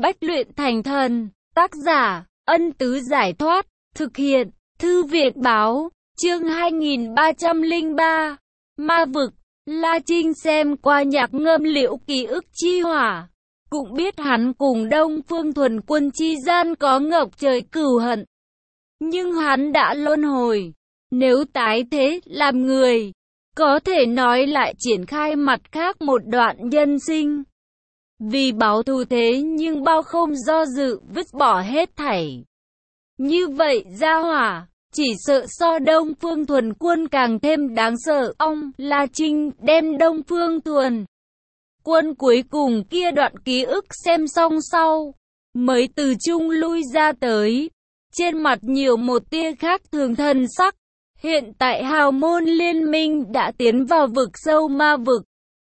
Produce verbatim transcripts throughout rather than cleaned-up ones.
Bách luyện thành thần. Tác giả, Ân Tứ Giải Thoát. Thực hiện, Thư Việt Báo. Chương hai nghìn ba trăm lẻ ba. Ma vực. La Trinh xem qua nhạc ngâm Liễu ký ức chi hỏa, cũng biết hắn cùng Đông Phương Thuần Quân chi gian có ngập trời cừu hận. Nhưng hắn đã luân hồi, nếu tái thế làm người, có thể nói lại triển khai mặt khác một đoạn nhân sinh. Vì báo thù thế nhưng bao không do dự vứt bỏ hết thảy. Như vậy gia hỏa, chỉ sợ so Đông Phương Thuần Quân càng thêm đáng sợ. Ông La Trinh đem Đông Phương Thuần Quân cuối cùng kia đoạn ký ức xem xong sau, mới từ chung lui ra tới. Trên mặt nhiều một tia khác thường thần sắc. Hiện tại hào môn liên minh đã tiến vào vực sâu ma vực,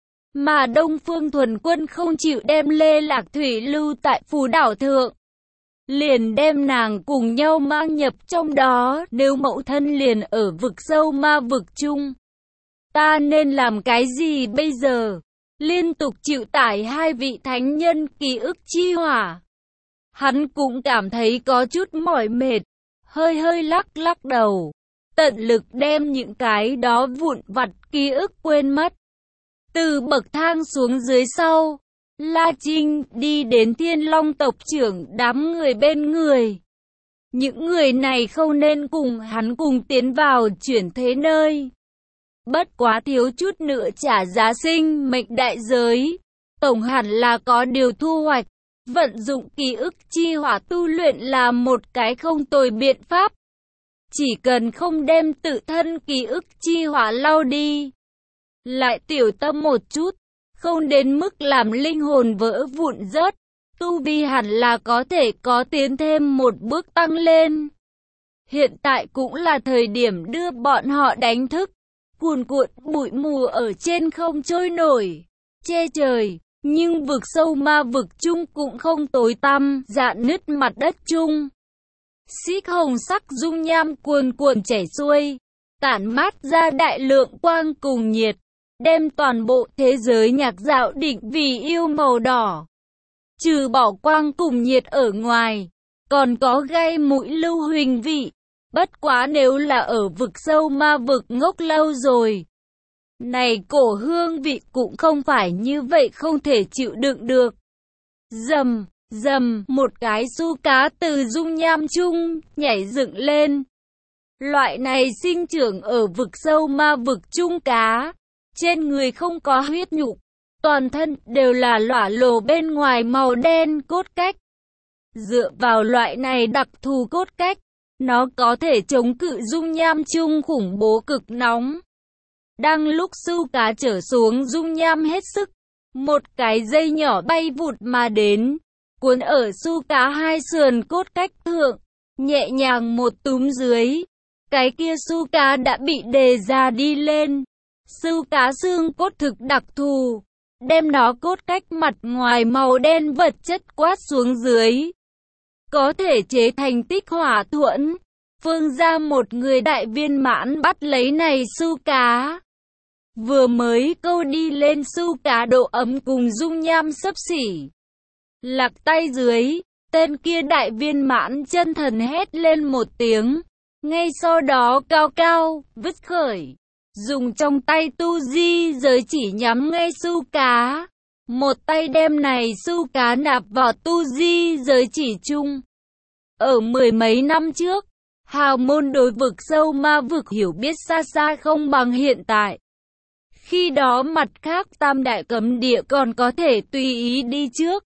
mà Đông Phương Thuần Quân không chịu đem Lê Lạc Thủy lưu tại phù đảo thượng, liền đem nàng cùng nhau mang nhập trong đó. Nếu mẫu thân liền ở vực sâu ma vực chung, ta nên làm cái gì bây giờ? Liên tục chịu tải hai vị thánh nhân ký ức chi hỏa, hắn cũng cảm thấy có chút mỏi mệt, hơi hơi lắc lắc đầu, tận lực đem những cái đó vụn vặt ký ức quên mất. Từ bậc thang xuống dưới sau, La Trinh đi đến Thiên Long tộc trưởng đám người bên người. Những người này không nên cùng hắn cùng tiến vào chuyển thế nơi, bất quá thiếu chút nữa trả giá sinh mệnh đại giới, tổng hẳn là có điều thu hoạch. Vận dụng ký ức chi hỏa tu luyện là một cái không tồi biện pháp. Chỉ cần không đem tự thân ký ức chi hỏa lau đi, lại tiểu tâm một chút, không đến mức làm linh hồn vỡ vụn rớt, tu vi hẳn là có thể có tiến thêm một bước tăng lên. Hiện tại cũng là thời điểm đưa bọn họ đánh thức. Cuồn cuộn bụi mù ở trên không trôi nổi, che trời, nhưng vực sâu ma vực chung cũng không tối tăm, rạn nứt mặt đất chung. Xích hồng sắc dung nham cuồn cuộn chảy xuôi, tản mát ra đại lượng quang cùng nhiệt, đem toàn bộ thế giới nhạc dạo định vì yêu màu đỏ. Trừ bỏ quang cùng nhiệt ở ngoài, còn có gây mũi lưu huỳnh vị. Bất quá nếu là ở vực sâu ma vực ngốc lâu rồi, này cổ hương vị cũng không phải như vậy không thể chịu đựng được. Rầm, rầm, một cái su cá từ dung nham chung nhảy dựng lên. Loại này sinh trưởng ở vực sâu ma vực chung cá, trên người không có huyết nhục, toàn thân đều là lỏa lồ bên ngoài màu đen cốt cách. Dựa vào loại này đặc thù cốt cách, nó có thể chống cự dung nham chung khủng bố cực nóng. Đang lúc su cá trở xuống dung nham hết sức, một cái dây nhỏ bay vụt mà đến, cuốn ở su cá hai sườn cốt cách thượng, nhẹ nhàng một túm dưới. Cái kia su cá đã bị đề ra đi lên. Su cá xương cốt thực đặc thù, đem nó cốt cách mặt ngoài màu đen vật chất quát xuống dưới, có thể chế thành tích hỏa thuẫn. Phương ra một người đại viên mãn bắt lấy này su cá, vừa mới câu đi lên su cá độ ấm cùng dung nham xấp xỉ. Lạc tay dưới, tên kia đại viên mãn chân thần hét lên một tiếng, ngay sau đó cao cao vứt khởi, dùng trong tay tu di giới chỉ nhắm ngay su cá, một tay đem này su cá nạp vào tu di giới chỉ chung. Ở mười mấy năm trước, hào môn đối vực sâu ma vực hiểu biết xa xa không bằng hiện tại. Khi đó mặt khác tam đại cấm địa còn có thể tùy ý đi trước,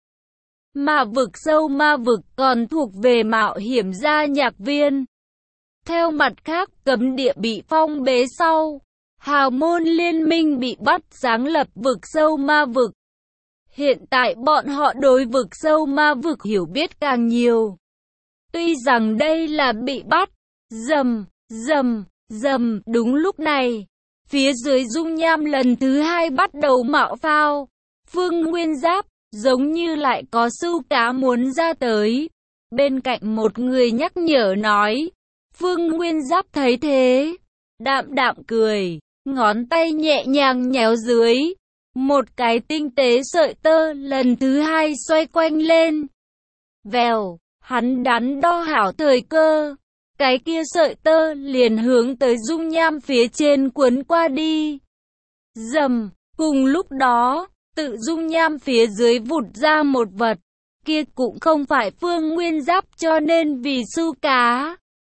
mà vực sâu ma vực còn thuộc về mạo hiểm gia nhạc viên. Theo mặt khác cấm địa bị phong bế sau, hào môn liên minh bị bắt sáng lập vực sâu ma vực. Hiện tại bọn họ đối vực sâu ma vực hiểu biết càng nhiều. Tuy rằng đây là bị bắt, rầm, rầm, rầm, đúng lúc này, phía dưới dung nham lần thứ hai bắt đầu mạo phao. Phương Nguyên Giáp, giống như lại có su cá muốn ra tới. Bên cạnh một người nhắc nhở nói. Phương Nguyên Giáp thấy thế, đạm đạm cười, ngón tay nhẹ nhàng nhéo dưới. Một cái tinh tế sợi tơ lần thứ hai xoay quanh lên, Vèo, hắn đắn đo hảo thời cơ. Cái kia sợi tơ liền hướng tới dung nham phía trên cuốn qua đi. Rầm, cùng lúc đó, tự dung nham phía dưới vụt ra một vật. Kia cũng không phải Phương Nguyên Giáp cho nên vì su cá,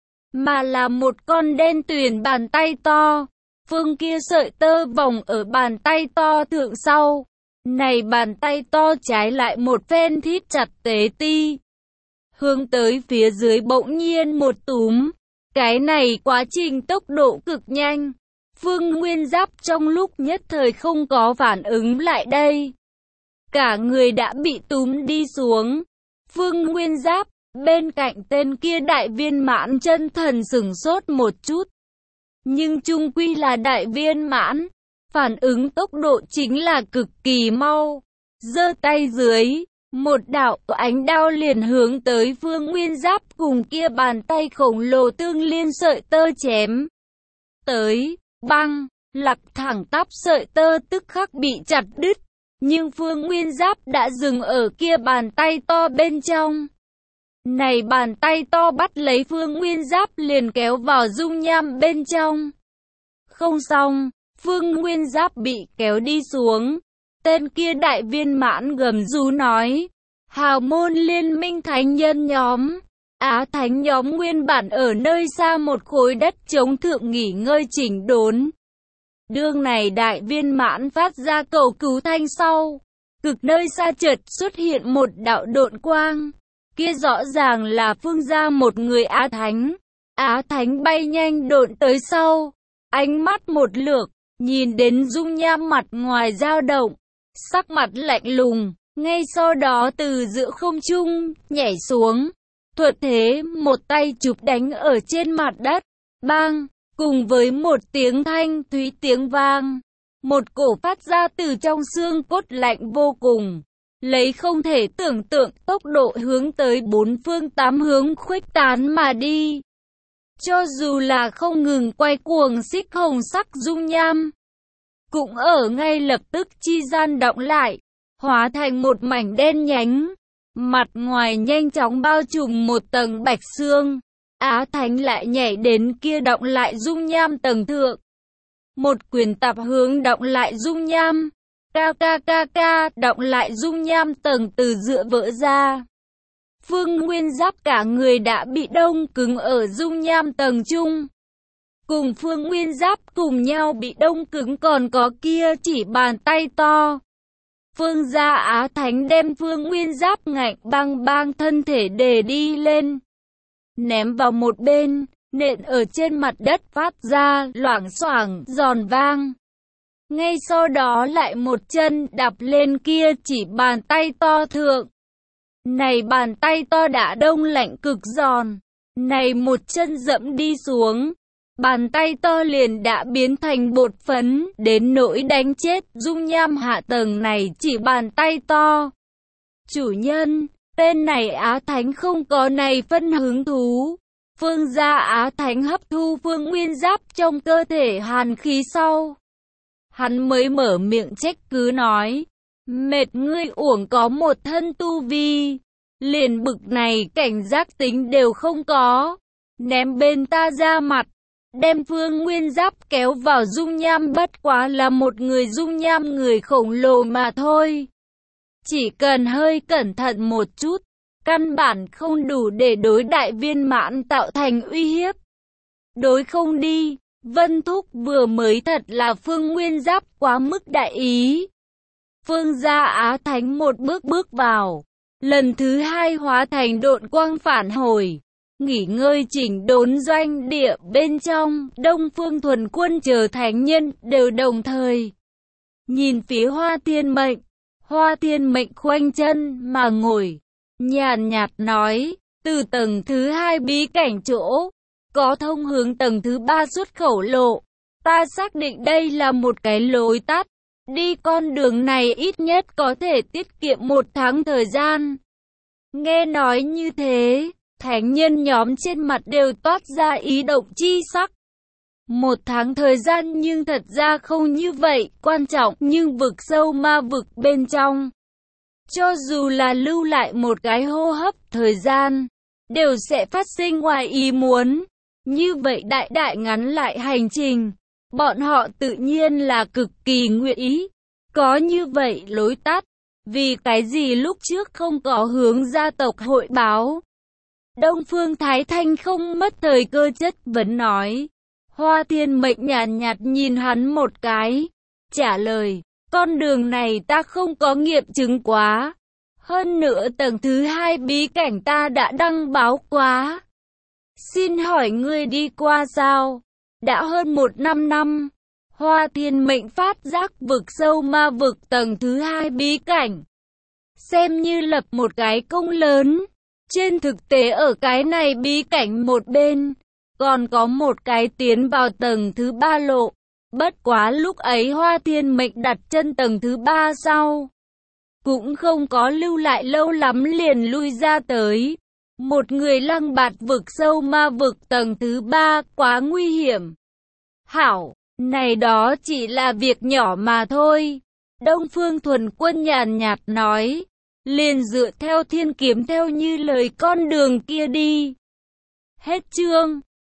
mà là một con đen tuyền bàn tay to. Phương kia sợi tơ vòng ở bàn tay to thượng sau. Này bàn tay to trái lại một phen thít chặt tế ti. Hướng tới phía dưới bỗng nhiên một túm. Cái này quá trình tốc độ cực nhanh. Phương Nguyên Giáp trong lúc nhất thời không có phản ứng lại đây. Cả người đã bị túm đi xuống. Phương Nguyên Giáp, bên cạnh tên kia đại viên mãn chân thần sửng sốt một chút. Nhưng chung quy là đại viên mãn. Phản ứng tốc độ chính là cực kỳ mau. Giơ tay dưới, một đạo ánh đao liền hướng tới Phương Nguyên Giáp cùng kia bàn tay khổng lồ tương liên sợi tơ chém tới. Băng, lặc thẳng tắp sợi tơ tức khắc bị chặt đứt. Nhưng Phương Nguyên Giáp đã dừng ở kia bàn tay to bên trong. Này bàn tay to bắt lấy Phương Nguyên Giáp liền kéo vào dung nham bên trong. Không xong, Phương Nguyên Giáp bị kéo đi xuống. Tên kia đại viên mãn gầm rú nói. Hào môn liên minh thánh nhân nhóm. Á thánh nhóm nguyên bản ở nơi xa một khối đất trống thượng nghỉ ngơi chỉnh đốn. Đương này đại viên mãn phát ra cầu cứu thanh sau. Cực nơi xa chợt xuất hiện một đạo độn quang. Kia rõ ràng là Phương gia một người Á thánh. Á thánh bay nhanh độn tới sau. Ánh mắt một lượt, nhìn đến dung nham mặt ngoài dao động. Sắc mặt lạnh lùng, ngay sau đó từ giữa không trung, nhảy xuống. Thuận thế một tay chụp đánh ở trên mặt đất. Bang, cùng với một tiếng thanh thúy tiếng vang. Một cổ phát ra từ trong xương cốt lạnh vô cùng. Lấy không thể tưởng tượng tốc độ hướng tới bốn phương tám hướng khuếch tán mà đi. Cho dù là không ngừng quay cuồng xích hồng sắc dung nham, cũng ở ngay lập tức chi gian động lại, hóa thành một mảnh đen nhánh. Mặt ngoài nhanh chóng bao trùm một tầng bạch xương. Á thánh lại nhảy đến kia động lại dung nham tầng thượng. Một quyền tạp hướng động lại dung nham. Ca ca ca ca, động lại dung nham tầng từ giữa vỡ ra. Phương Nguyên Giáp cả người đã bị đông cứng ở dung nham tầng trung. Cùng Phương Nguyên Giáp cùng nhau bị đông cứng còn có kia chỉ bàn tay to. Phương gia Á thánh đem Phương Nguyên Giáp ngạnh băng băng thân thể để đi lên. Ném vào một bên, nện ở trên mặt đất phát ra loảng xoảng giòn vang. Ngay sau đó lại một chân đạp lên kia chỉ bàn tay to thượng. Này bàn tay to đã đông lạnh cực giòn. Này một chân dẫm đi xuống. Bàn tay to liền đã biến thành bột phấn, đến nỗi đánh chết dung nham hạ tầng này chỉ bàn tay to. Chủ nhân, tên này Á Thánh không có này phân hứng thú. Phương gia Á Thánh hấp thu Phương Nguyên Giáp trong cơ thể hàn khí sau. Hắn mới mở miệng trách cứ nói, mệt ngươi uổng có một thân tu vi, liền bực này cảnh giác tính đều không có, ném bên ta ra mặt, đem Phương Nguyên Giáp kéo vào dung nham bất quá là một người dung nham người khổng lồ mà thôi. Chỉ cần hơi cẩn thận một chút, căn bản không đủ để đối đại viên mãn tạo thành uy hiếp. Đối không đi. Vân Thúc vừa mới thật là Phương Nguyên Giáp quá mức đại ý. Phương gia Á Thánh một bước bước vào, lần thứ hai hóa thành độn quang phản hồi, nghỉ ngơi chỉnh đốn doanh địa bên trong. Đông Phương Thuần Quân chờ thánh nhân đều đồng thời nhìn phía Hoa Thiên Mệnh. Hoa Thiên Mệnh khoanh chân mà ngồi, nhàn nhạt nói, từ tầng thứ hai bí cảnh chỗ có thông hướng tầng thứ ba xuất khẩu lộ. Ta xác định đây là một cái lối tắt. Đi con đường này ít nhất có thể tiết kiệm một tháng thời gian. Nghe nói như thế, thánh nhân nhóm trên mặt đều toát ra ý động chi sắc. Một tháng thời gian nhưng thật ra không như vậy quan trọng, nhưng vực sâu ma vực bên trong. Cho dù là lưu lại một cái hô hấp thời gian, đều sẽ phát sinh ngoài ý muốn. Như vậy đại đại ngắn lại hành trình, bọn họ tự nhiên là cực kỳ nguyện ý. Có như vậy lối tắt, vì cái gì lúc trước không có hướng gia tộc hội báo? Đông Phương Thái Thanh không mất thời cơ chất vấn nói. Hoa Thiên Mệnh nhàn nhạt, nhạt nhìn hắn một cái, trả lời, con đường này ta không có nghiệm chứng quá. Hơn nữa tầng thứ hai bí cảnh ta đã đăng báo quá. Xin hỏi ngươi đi qua sao? Đã hơn một năm năm. Hoa Thiên Mệnh phát giác vực sâu ma vực tầng thứ hai bí cảnh. Xem như lập một cái công lớn. Trên thực tế ở cái này bí cảnh một bên, còn có một cái tiến vào tầng thứ ba lộ. Bất quá lúc ấy Hoa Thiên Mệnh đặt chân tầng thứ ba sau, cũng không có lưu lại lâu lắm liền lui ra tới. Một người lăng bạt vực sâu ma vực tầng thứ ba quá nguy hiểm. Hảo, này đó chỉ là việc nhỏ mà thôi. Đông Phương Thuần Quân nhàn nhạt nói, liền dựa theo thiên kiếm theo như lời con đường kia đi. Hết chương.